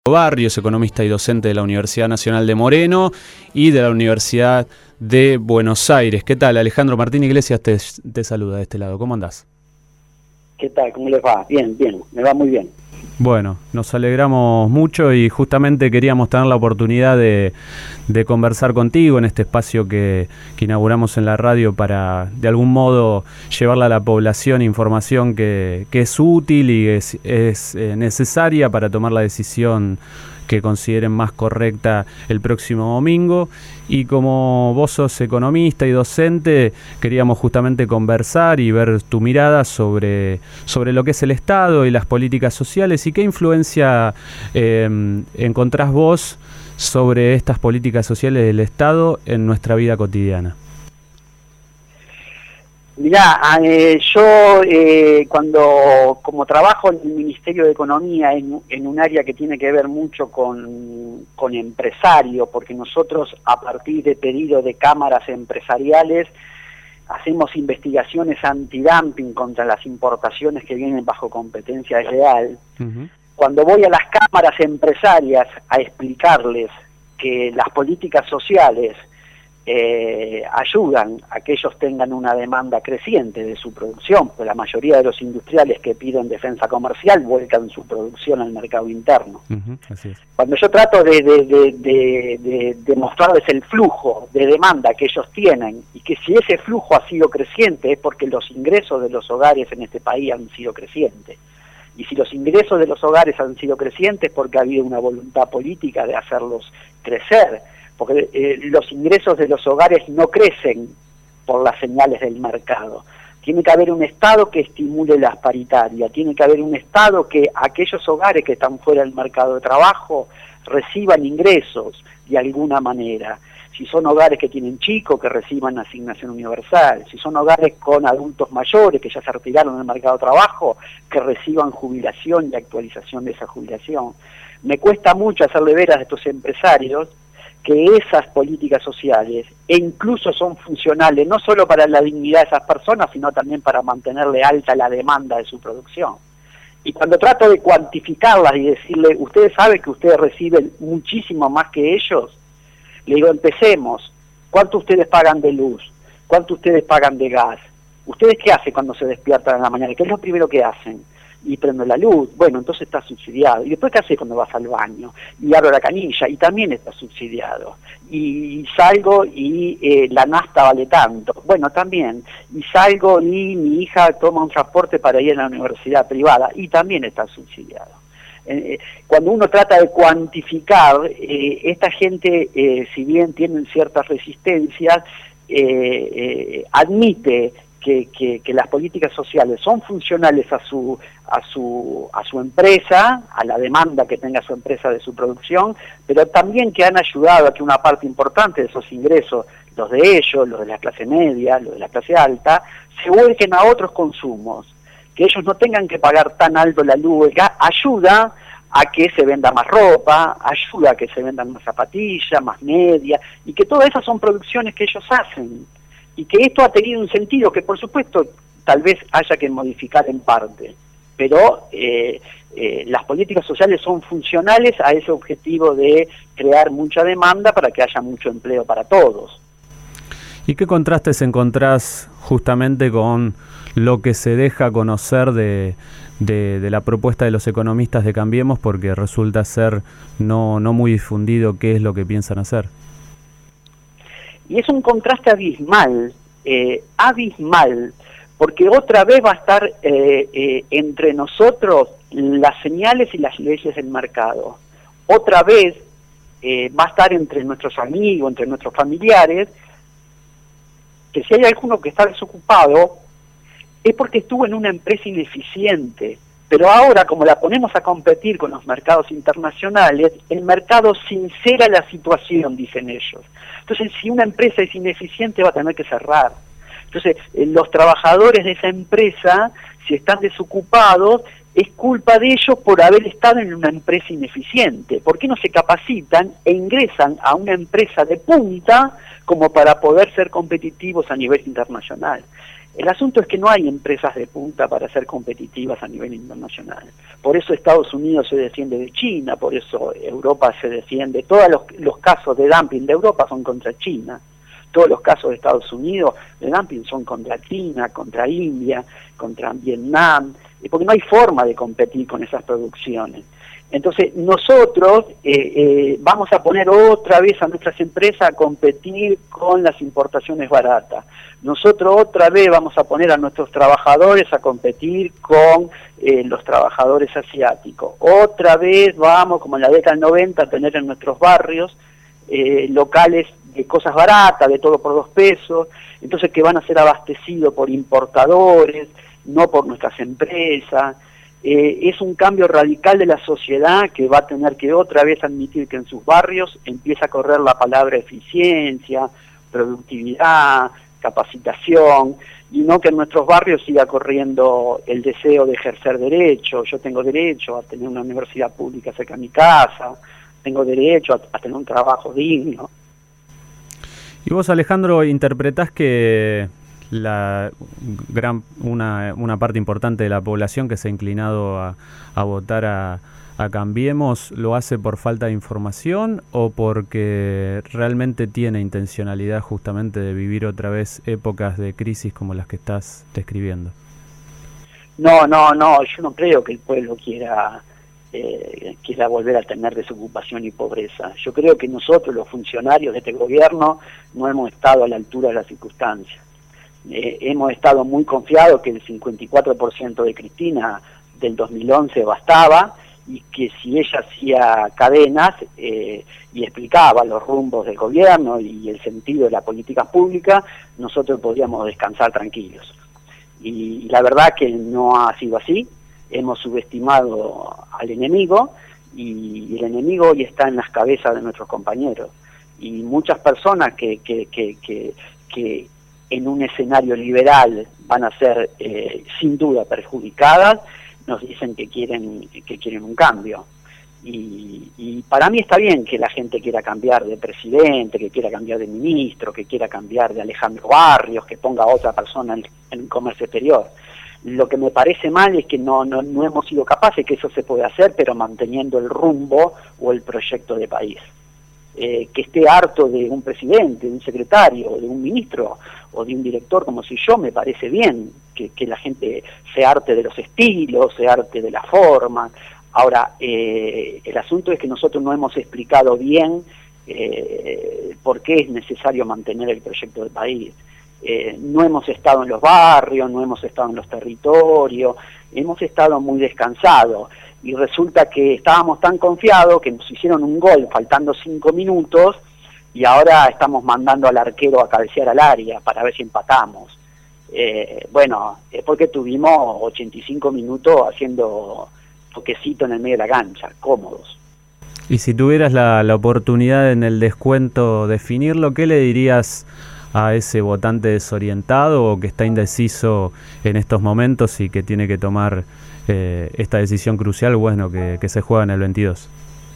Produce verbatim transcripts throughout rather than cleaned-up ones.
Barrios, economista y docente de la Universidad Nacional de Moreno y de la Universidad de Buenos Aires. ¿Qué tal? Alejandro Martín Iglesias te, te saluda de este lado. ¿Cómo andás? ¿Qué tal? ¿Cómo les va? Bien, bien, me va muy bien. Bueno, nos alegramos mucho y justamente queríamos tener la oportunidad de, de conversar contigo en este espacio que, que inauguramos en la radio para, de algún modo, llevarle a la población información que, que es útil y es, es eh, necesaria para tomar la decisión que consideren más correcta el próximo domingo. Y como vos sos economista y docente, queríamos justamente conversar y ver tu mirada sobre, sobre lo que es el Estado y las políticas sociales y qué influencia eh, encontrás vos sobre estas políticas sociales del Estado en nuestra vida cotidiana. Mirá, eh, yo eh, cuando, como trabajo en el Ministerio de Economía, en, en un área que tiene que ver mucho con, con empresarios, porque nosotros a partir de pedido de cámaras empresariales hacemos investigaciones antidumping contra las importaciones que vienen bajo competencia desleal. Uh-huh. Cuando voy a las cámaras empresarias a explicarles que las políticas sociales Eh, ayudan a que ellos tengan una demanda creciente de su producción, pues la mayoría de los industriales que piden defensa comercial vuelcan su producción al mercado interno. Uh-huh, así es. Cuando yo trato de, de, de, de, de, de mostrarles el flujo de demanda que ellos tienen y que si ese flujo ha sido creciente es porque los ingresos de los hogares en este país han sido crecientes. Y si los ingresos de los hogares han sido crecientes porque ha habido una voluntad política de hacerlos crecer, porque eh, los ingresos de los hogares no crecen por las señales del mercado. Tiene que haber un Estado que estimule las paritarias, tiene que haber un Estado que aquellos hogares que están fuera del mercado de trabajo reciban ingresos de alguna manera. Si son hogares que tienen chicos, que reciban asignación universal. Si son hogares con adultos mayores que ya se retiraron del mercado de trabajo, que reciban jubilación y actualización de esa jubilación. Me cuesta mucho hacerle ver a estos empresarios que esas políticas sociales e incluso son funcionales no solo para la dignidad de esas personas, sino también para mantenerle alta la demanda de su producción. Y cuando trato de cuantificarlas y decirle, ustedes saben que ustedes reciben muchísimo más que ellos, le digo, empecemos. ¿Cuánto ustedes pagan de luz? ¿Cuánto ustedes pagan de gas? ¿Ustedes qué hacen cuando se despiertan en la mañana? ¿Qué es lo primero que hacen? Y prendo la luz, bueno, entonces está subsidiado. ¿Y después qué haces cuando vas al baño? Y abro la canilla, y también está subsidiado. Y salgo y eh, la nafta vale tanto, bueno, también. Y salgo y mi hija toma un transporte para ir a la universidad privada, y también está subsidiado. Eh, cuando uno trata de cuantificar, eh, esta gente, eh, si bien tienen ciertas resistencias, eh, eh, admite Que, que, que las políticas sociales son funcionales a su a su a su empresa, a la demanda que tenga su empresa de su producción, pero también que han ayudado a que una parte importante de esos ingresos, los de ellos, los de la clase media, los de la clase alta, se vuelquen a otros consumos, que ellos no tengan que pagar tan alto la luz, ayuda a que se venda más ropa, ayuda a que se vendan más zapatillas, más medias, y que todas esas son producciones que ellos hacen. Y que esto ha tenido un sentido que, por supuesto, tal vez haya que modificar en parte, pero eh, eh, las políticas sociales son funcionales a ese objetivo de crear mucha demanda para que haya mucho empleo para todos. ¿Y qué contrastes encontrás justamente con lo que se deja conocer de, de, de la propuesta de los economistas de Cambiemos, porque resulta ser no, no muy difundido qué es lo que piensan hacer? Y es un contraste abismal, eh, abismal, porque otra vez va a estar eh, eh, entre nosotros las señales y las leyes del mercado. Otra vez eh, va a estar entre nuestros amigos, entre nuestros familiares, que si hay alguno que está desocupado, es porque estuvo en una empresa ineficiente. Pero ahora, como la ponemos a competir con los mercados internacionales, el mercado sincera la situación, dicen ellos. Entonces, si una empresa es ineficiente, va a tener que cerrar. Entonces, eh, los trabajadores de esa empresa, si están desocupados, es culpa de ellos por haber estado en una empresa ineficiente. ¿Por qué no se capacitan e ingresan a una empresa de punta como para poder ser competitivos a nivel internacional? El asunto es que no hay empresas de punta para ser competitivas a nivel internacional. Por eso Estados Unidos se defiende de China, por eso Europa se defiende. Todos los, los casos de dumping de Europa son contra China. Todos los casos de Estados Unidos de dumping son contra China, contra India, contra Vietnam, porque no hay forma de competir con esas producciones. Entonces nosotros eh, eh, vamos a poner otra vez a nuestras empresas a competir con las importaciones baratas. Nosotros otra vez vamos a poner a nuestros trabajadores a competir con eh, los trabajadores asiáticos. Otra vez vamos, como en la década del noventa, a tener en nuestros barrios eh, locales de cosas baratas, de todo por dos pesos, entonces que van a ser abastecidos por importadores, no por nuestras empresas. Eh, es un cambio radical de la sociedad que va a tener que otra vez admitir que en sus barrios empieza a correr la palabra eficiencia, productividad, capacitación, y no que en nuestros barrios siga corriendo el deseo de ejercer derecho. Yo tengo derecho a tener una universidad pública cerca de mi casa, tengo derecho a, a tener un trabajo digno. Y vos, Alejandro, interpretás que la gran una, una parte importante de la población que se ha inclinado a, a votar a, a Cambiemos lo hace por falta de información o porque realmente tiene intencionalidad justamente de vivir otra vez épocas de crisis como las que estás describiendo? No, no, no, yo no creo que el pueblo quiera eh, quiera volver a tener desocupación y pobreza. Yo creo que nosotros, los funcionarios de este gobierno, no hemos estado a la altura de las circunstancias. Eh, hemos estado muy confiados que el cincuenta y cuatro por ciento de Cristina del dos mil once bastaba y que si ella hacía cadenas eh, y explicaba los rumbos del gobierno y el sentido de la política pública, nosotros podríamos descansar tranquilos. Y, y la verdad que no ha sido así. Hemos subestimado al enemigo y el enemigo hoy está en las cabezas de nuestros compañeros. Y muchas personas que, que, que, que, que en un escenario liberal van a ser eh, sin duda perjudicadas, nos dicen que quieren que quieren un cambio. Y, y para mí está bien que la gente quiera cambiar de presidente, que quiera cambiar de ministro, que quiera cambiar de Alejandro Barrios, que ponga a otra persona en, en comercio exterior. Lo que me parece mal es que no, no, no hemos sido capaces, que eso se puede hacer, pero manteniendo el rumbo o el proyecto de país. Eh, que esté harto de un presidente, de un secretario, de un ministro o de un director como soy yo, me parece bien que, que la gente se harte de los estilos, se harte de la forma. Ahora, eh, el asunto es que nosotros no hemos explicado bien eh, por qué es necesario mantener el proyecto de país. Eh, no hemos estado en los barrios, no hemos estado en los territorios, hemos estado muy descansados. Y resulta que estábamos tan confiados que nos hicieron un gol faltando cinco minutos y ahora estamos mandando al arquero a cabecear al área para ver si empatamos. Eh, bueno, es porque tuvimos ochenta y cinco minutos haciendo toquecito en el medio de la cancha, cómodos. Y si tuvieras la, la oportunidad en el descuento definirlo, ¿qué le dirías a ese votante desorientado o que está indeciso en estos momentos y que tiene que tomar eh, esta decisión crucial, bueno, que, que se juega en el veintidós?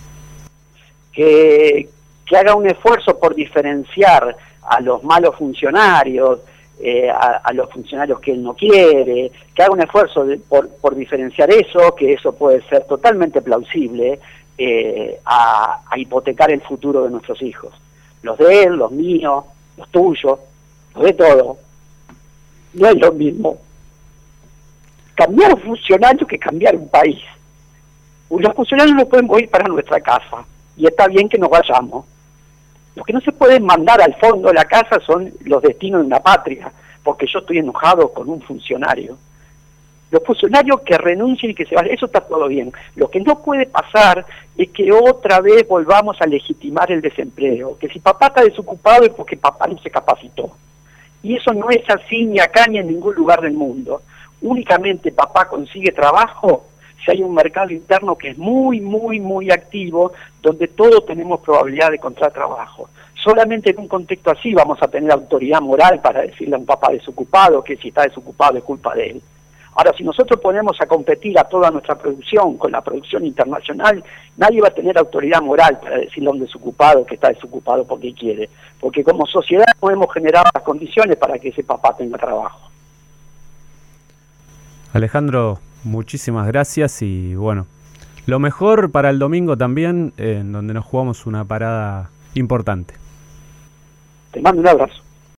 Que, que haga un esfuerzo por diferenciar a los malos funcionarios, eh, a, a los funcionarios que él no quiere, que haga un esfuerzo de, por, por diferenciar eso, que eso puede ser totalmente plausible, eh, a, a hipotecar el futuro de nuestros hijos, los de él, los míos, los tuyos, los de todo. No es lo mismo cambiar un funcionario que cambiar un país. Los funcionarios no podemos ir para nuestra casa y está bien que nos vayamos. Los que no se pueden mandar al fondo de la casa son los destinos de una patria, porque yo estoy enojado con un funcionario. Los funcionarios que renuncien y que se vayan, eso está todo bien. Lo que no puede pasar es que otra vez volvamos a legitimar el desempleo, que si papá está desocupado es porque papá no se capacitó. Y eso no es así ni acá ni en ningún lugar del mundo. Únicamente papá consigue trabajo si hay un mercado interno que es muy, muy, muy activo, donde todos tenemos probabilidad de encontrar trabajo. Solamente en un contexto así vamos a tener autoridad moral para decirle a un papá desocupado que si está desocupado es culpa de él. Ahora, si nosotros ponemos a competir a toda nuestra producción con la producción internacional, nadie va a tener autoridad moral para decirle a un desocupado que está desocupado porque quiere. Porque como sociedad no hemos generado las condiciones para que ese papá tenga trabajo. Alejandro, muchísimas gracias y bueno, lo mejor para el domingo también, en donde nos jugamos una parada importante. Te mando un abrazo.